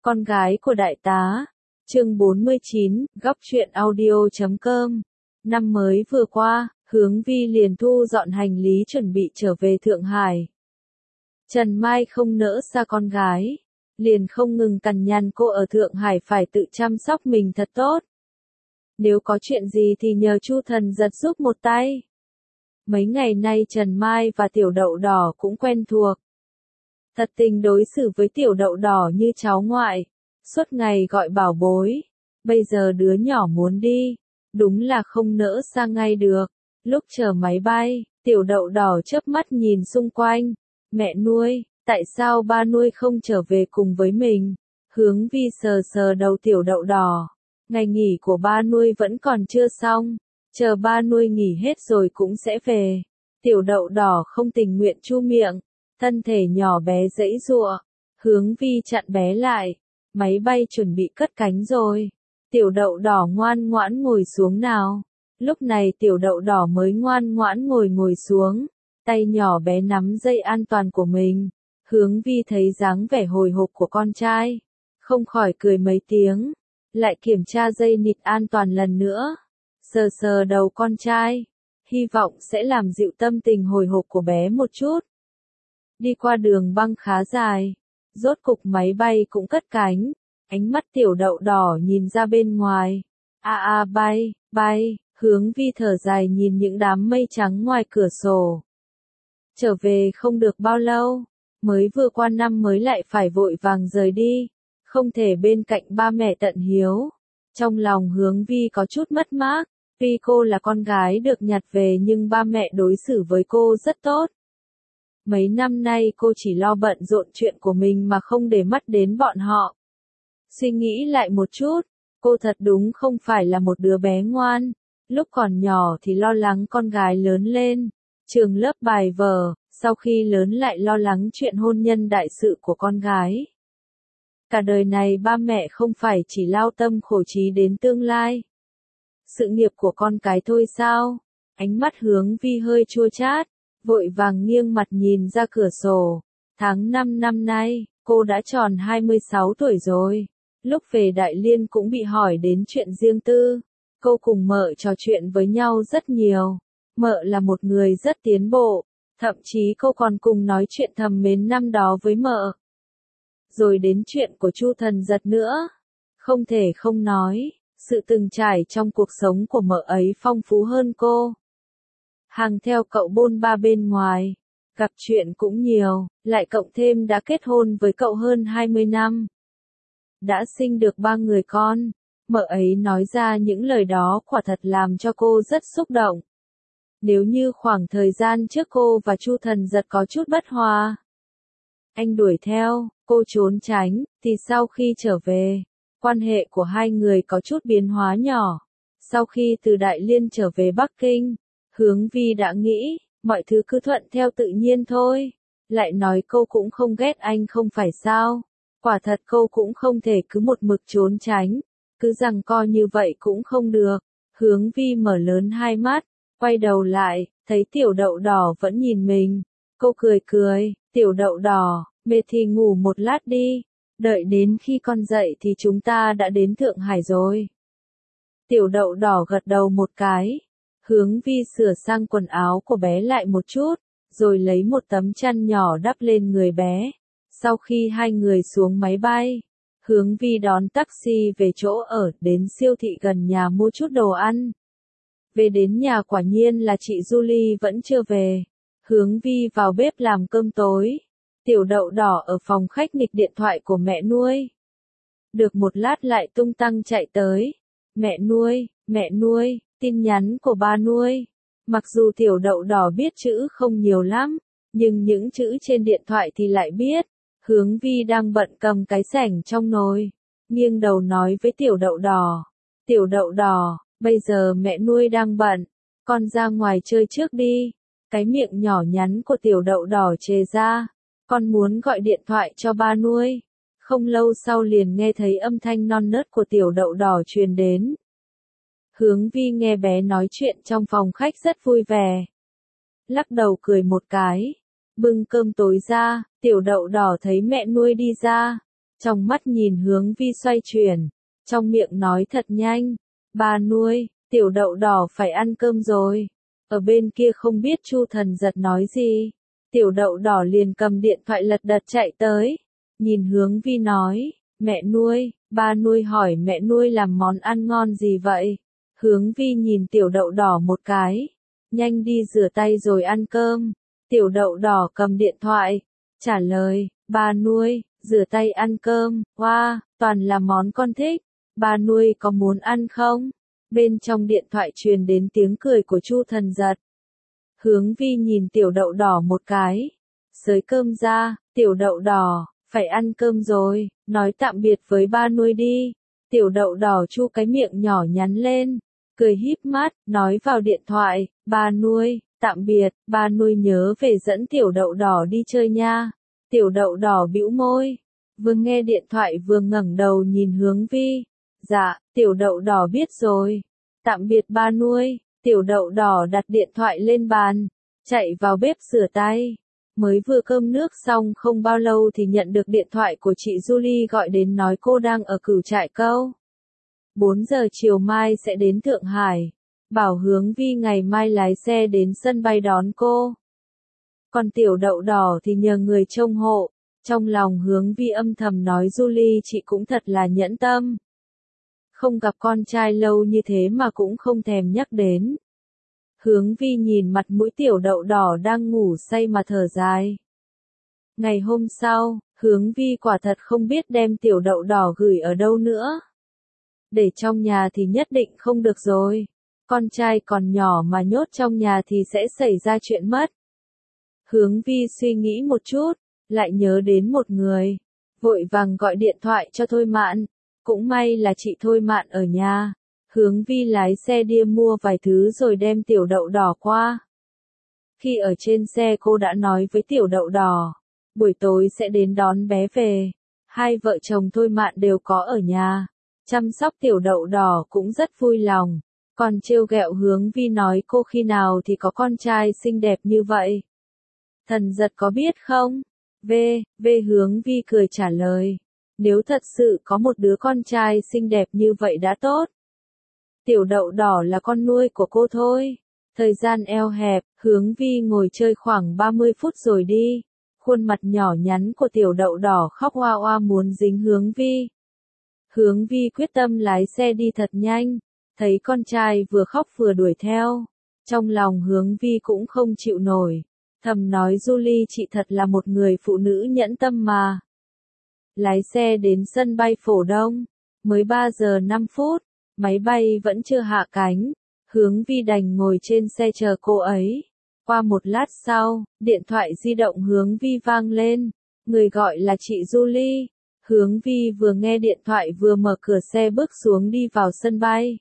Con gái của đại tá. Chương 49, góc truyện audio.com. Năm mới vừa qua, Hướng Vi liền thu dọn hành lý chuẩn bị trở về Thượng Hải. Trần Mai không nỡ xa con gái, liền không ngừng cằn nhằn cô ở Thượng Hải phải tự chăm sóc mình thật tốt. Nếu có chuyện gì thì nhờ Chu Thần Giật giúp một tay. Mấy ngày nay Trần Mai và Tiểu Đậu Đỏ cũng quen thuộc. Thật tình đối xử với Tiểu Đậu Đỏ như cháu ngoại, suốt ngày gọi bảo bối. Bây giờ đứa nhỏ muốn đi, đúng là không nỡ xa ngay được. Lúc chờ máy bay, Tiểu Đậu Đỏ chớp mắt nhìn xung quanh. Mẹ nuôi, tại sao ba nuôi không trở về cùng với mình? Hướng Vi sờ sờ đầu Tiểu Đậu Đỏ. Ngày nghỉ của ba nuôi vẫn còn chưa xong, chờ ba nuôi nghỉ hết rồi cũng sẽ về. Tiểu Đậu Đỏ không tình nguyện chu miệng, thân thể nhỏ bé giãy giụa. Hướng Vi chặn bé lại. Máy bay chuẩn bị cất cánh rồi. Tiểu Đậu Đỏ ngoan ngoãn ngồi xuống nào. Lúc này Tiểu Đậu Đỏ mới ngoan ngoãn ngồi xuống. Tay nhỏ bé nắm dây an toàn của mình. Hướng Vi thấy dáng vẻ hồi hộp của con trai, không khỏi cười mấy tiếng. Lại kiểm tra dây nịt an toàn lần nữa. Sờ sờ đầu con trai, hy vọng sẽ làm dịu tâm tình hồi hộp của bé một chút. Đi qua đường băng khá dài, rốt cục máy bay cũng cất cánh. Ánh mắt Tiểu Đậu Đỏ nhìn ra bên ngoài. Bay. Hướng Vi thở dài nhìn những đám mây trắng ngoài cửa sổ. Trở về không được bao lâu, mới vừa qua năm mới lại phải vội vàng rời đi, không thể bên cạnh ba mẹ tận hiếu. Trong lòng Hướng Vi có chút mất mát, tuy cô là con gái được nhặt về nhưng ba mẹ đối xử với cô rất tốt. Mấy năm nay cô chỉ lo bận rộn chuyện của mình mà không để mắt đến bọn họ. Suy nghĩ lại một chút, cô thật đúng không phải là một đứa bé ngoan. Lúc còn nhỏ thì lo lắng con gái lớn lên, trường lớp bài vở, sau khi lớn lại lo lắng chuyện hôn nhân đại sự của con gái. Cả đời này ba mẹ không phải chỉ lao tâm khổ trí đến tương lai sự nghiệp của con cái thôi sao? Ánh mắt Hướng Vi hơi chua chát, vội vàng nghiêng mặt nhìn ra cửa sổ. Tháng 5 năm nay, cô đã tròn 26 tuổi rồi. Lúc về Đại Liên cũng bị hỏi đến chuyện riêng tư. Cô cùng mợ trò chuyện với nhau rất nhiều. Mợ là một người rất tiến bộ. Thậm chí cô còn cùng nói chuyện thầm mến năm đó với mợ. Rồi đến chuyện của Chu Thần Giật nữa. Không thể không nói, sự từng trải trong cuộc sống của mợ ấy phong phú hơn cô. Hàng theo cậu bôn ba bên ngoài, gặp chuyện cũng nhiều, lại cộng thêm đã kết hôn với cậu hơn 20 năm. Đã sinh được 3 người con, mợ ấy nói ra những lời đó quả thật làm cho cô rất xúc động. Nếu như khoảng thời gian trước cô và Chu Thần Giật có chút bất hòa, anh đuổi theo, cô trốn tránh, thì sau khi trở về, quan hệ của hai người có chút biến hóa nhỏ. Sau khi từ Đại Liên trở về Bắc Kinh, Hướng Vi đã nghĩ, mọi thứ cứ thuận theo tự nhiên thôi. Lại nói cô cũng không ghét anh không phải sao. Quả thật cô cũng không thể cứ một mực trốn tránh, cứ giằng co như vậy cũng không được. Hướng Vi mở lớn hai mắt, quay đầu lại, thấy Tiểu Đậu Đỏ vẫn nhìn mình. Cô cười, Tiểu Đậu Đỏ, mệt thì ngủ một lát đi. Đợi đến khi con dậy thì chúng ta đã đến Thượng Hải rồi. Tiểu Đậu Đỏ gật đầu một cái. Hướng Vi sửa sang quần áo của bé lại một chút, rồi lấy một tấm chăn nhỏ đắp lên người bé. Sau khi hai người xuống máy bay, Hướng Vi đón taxi về chỗ ở, đến siêu thị gần nhà mua chút đồ ăn. Về đến nhà quả nhiên là chị Julie vẫn chưa về. Hướng Vi vào bếp làm cơm tối. Tiểu Đậu Đỏ ở phòng khách nghịch điện thoại của mẹ nuôi. Được một lát lại tung tăng chạy tới. Mẹ nuôi, tin nhắn của ba nuôi. Mặc dù Tiểu Đậu Đỏ biết chữ không nhiều lắm, nhưng những chữ trên điện thoại thì lại biết. Hướng Vi đang bận cầm cái xẻng trong nồi, nghiêng đầu nói với Tiểu Đậu Đỏ. Tiểu Đậu Đỏ, bây giờ mẹ nuôi đang bận, con ra ngoài chơi trước đi. Cái miệng nhỏ nhắn của Tiểu Đậu Đỏ chề ra. Con muốn gọi điện thoại cho ba nuôi. Không lâu sau liền nghe thấy âm thanh non nớt của Tiểu Đậu Đỏ truyền đến. Hướng Vi nghe bé nói chuyện trong phòng khách rất vui vẻ. Lắc đầu cười một cái. Bưng cơm tối ra, Tiểu Đậu Đỏ thấy mẹ nuôi đi ra. Trong mắt nhìn Hướng Vi xoay chuyển, trong miệng nói thật nhanh, ba nuôi, tiểu đậu đỏ phải ăn cơm rồi. Ở bên kia không biết Chu Thần Giật nói gì, tiểu đậu đỏ liền cầm điện thoại lật đật chạy tới, nhìn Hướng Vi nói, mẹ nuôi, ba nuôi hỏi mẹ nuôi làm món ăn ngon gì vậy? Hướng Vi nhìn tiểu đậu đỏ một cái, nhanh đi rửa tay rồi ăn cơm. Tiểu đậu đỏ cầm điện thoại, trả lời, ba nuôi, rửa tay ăn cơm, wow, toàn là món con thích, ba nuôi có muốn ăn không? Bên trong điện thoại truyền đến tiếng cười của Chu Thần Giật. Hướng Vi nhìn tiểu đậu đỏ một cái, xới cơm ra, tiểu đậu đỏ, phải ăn cơm rồi, nói tạm biệt với ba nuôi đi. Tiểu đậu đỏ chu cái miệng nhỏ nhắn lên, cười híp mắt, nói vào điện thoại, ba nuôi, tạm biệt, ba nuôi nhớ về dẫn tiểu đậu đỏ đi chơi nha. Tiểu đậu đỏ bĩu môi, vừa nghe điện thoại vừa ngẩng đầu nhìn Hướng Vi. Dạ, tiểu đậu đỏ biết rồi. Tạm biệt ba nuôi, tiểu đậu đỏ đặt điện thoại lên bàn, chạy vào bếp rửa tay. Mới vừa cơm nước xong không bao lâu thì nhận được điện thoại của chị Julie gọi đến nói cô đang ở Cửu Trại Câu. 4 giờ chiều mai sẽ đến Thượng Hải, bảo Hướng Vi ngày mai lái xe đến sân bay đón cô. Còn tiểu đậu đỏ thì nhờ người trông hộ, trong lòng Hướng Vi âm thầm nói Julie chị cũng thật là nhẫn tâm. Không gặp con trai lâu như thế mà cũng không thèm nhắc đến. Hướng Vi nhìn mặt mũi tiểu đậu đỏ đang ngủ say mà thở dài. Ngày hôm sau, Hướng Vi quả thật không biết đem tiểu đậu đỏ gửi ở đâu nữa. Để trong nhà thì nhất định không được rồi. Con trai còn nhỏ mà nhốt trong nhà thì sẽ xảy ra chuyện mất. Hướng Vi suy nghĩ một chút, lại nhớ đến một người. Vội vàng gọi điện thoại cho Thôi Mạn. Cũng may là chị Thôi Mạn ở nhà. Hướng Vi lái xe đi mua vài thứ rồi đem tiểu đậu đỏ qua. Khi ở trên xe cô đã nói với tiểu đậu đỏ, buổi tối sẽ đến đón bé về. Hai vợ chồng Thôi Mạn đều có ở nhà. Chăm sóc tiểu đậu đỏ cũng rất vui lòng. Còn trêu ghẹo Hướng Vi nói cô khi nào thì có con trai xinh đẹp như vậy. Thần Giật có biết không? Hướng Vi cười trả lời. Nếu thật sự có một đứa con trai xinh đẹp như vậy đã tốt. Tiểu đậu đỏ là con nuôi của cô thôi. Thời gian eo hẹp, Hướng Vi ngồi chơi khoảng 30 phút rồi đi. Khuôn mặt nhỏ nhắn của tiểu đậu đỏ khóc oa oa muốn dính Hướng Vi. Hướng Vi quyết tâm lái xe đi thật nhanh. Thấy con trai vừa khóc vừa đuổi theo. Trong lòng Hướng Vi cũng không chịu nổi. Thầm nói Julie chị thật là một người phụ nữ nhẫn tâm mà. Lái xe đến sân bay Phổ Đông. Mới 3 giờ 5 phút. Máy bay vẫn chưa hạ cánh. Hướng Vi đành ngồi trên xe chờ cô ấy. Qua một lát sau, điện thoại di động Hướng Vi vang lên. Người gọi là chị Julie. Hướng Vi vừa nghe điện thoại vừa mở cửa xe bước xuống đi vào sân bay.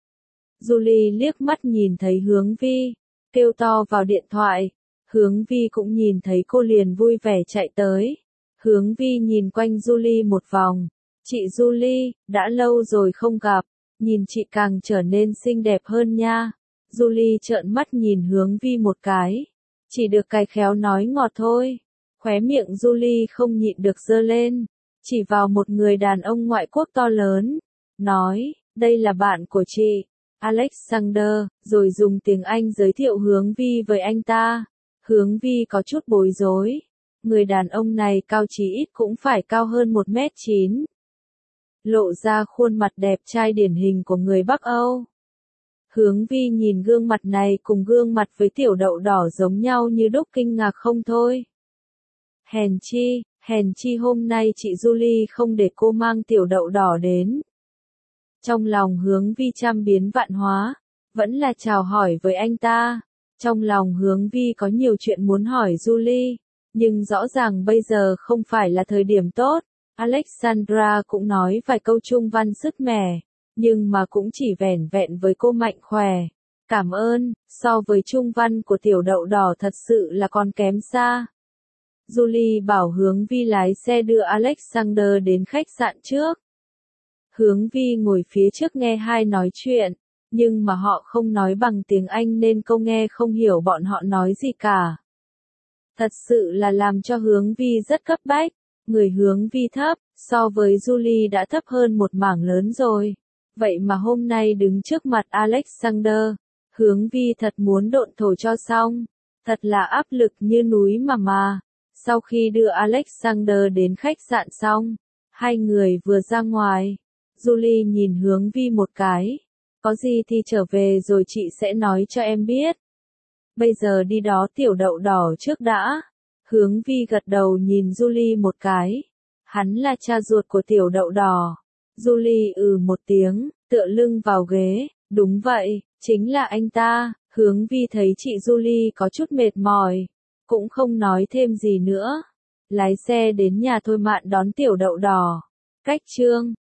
Julie liếc mắt nhìn thấy Hướng Vi, kêu to vào điện thoại. Hướng Vi cũng nhìn thấy cô liền vui vẻ chạy tới. Hướng Vi nhìn quanh Julie một vòng. Chị Julie, đã lâu rồi không gặp. Nhìn chị càng trở nên xinh đẹp hơn nha. Julie trợn mắt nhìn Hướng Vi một cái. Chỉ được cái khéo nói ngọt thôi. Khóe miệng Julie không nhịn được giơ lên. Chỉ vào một người đàn ông ngoại quốc to lớn. Nói, đây là bạn của chị, Alexander, rồi dùng tiếng Anh giới thiệu Hướng Vi với anh ta. Hướng Vi có chút bối rối. Người đàn ông này cao chí ít cũng phải cao hơn 1m9. Lộ ra khuôn mặt đẹp trai điển hình của người Bắc Âu. Hướng Vi nhìn gương mặt này cùng gương mặt với tiểu đậu đỏ giống nhau như đúc kinh ngạc không thôi. Hèn chi hôm nay chị Julie không để cô mang tiểu đậu đỏ đến. Trong lòng Hướng Vi trăm biến vạn hóa, vẫn là chào hỏi với anh ta. Trong lòng Hướng Vi có nhiều chuyện muốn hỏi Julie, nhưng rõ ràng bây giờ không phải là thời điểm tốt. Alexandra cũng nói vài câu trung văn sức mẻ, nhưng mà cũng chỉ vẻn vẹn với cô mạnh khỏe. Cảm ơn, so với trung văn của tiểu đậu đỏ thật sự là còn kém xa. Julie bảo Hướng Vi lái xe đưa Alexander đến khách sạn trước. Hướng Vi ngồi phía trước nghe hai nói chuyện, nhưng mà họ không nói bằng tiếng Anh nên cô nghe không hiểu bọn họ nói gì cả. Thật sự là làm cho Hướng Vi rất cấp bách. Người hướng Vi thấp, so với Julie đã thấp hơn một mảng lớn rồi. Vậy mà hôm nay đứng trước mặt Alexander, hướng Vi thật muốn độn thổ cho xong. Thật là áp lực như núi mà. Sau khi đưa Alexander đến khách sạn xong, hai người vừa ra ngoài. Julie nhìn hướng Vi một cái. Có gì thì trở về rồi chị sẽ nói cho em biết. Bây giờ đi đó tiểu đậu đỏ trước đã. Hướng Vi gật đầu nhìn Julie một cái. Hắn là cha ruột của tiểu đậu đỏ. Julie một tiếng, tựa lưng vào ghế. Đúng vậy, chính là anh ta. Hướng Vi thấy chị Julie có chút mệt mỏi, cũng không nói thêm gì nữa. Lái xe đến nhà Thôi Mạn đón tiểu đậu đỏ. Cách chương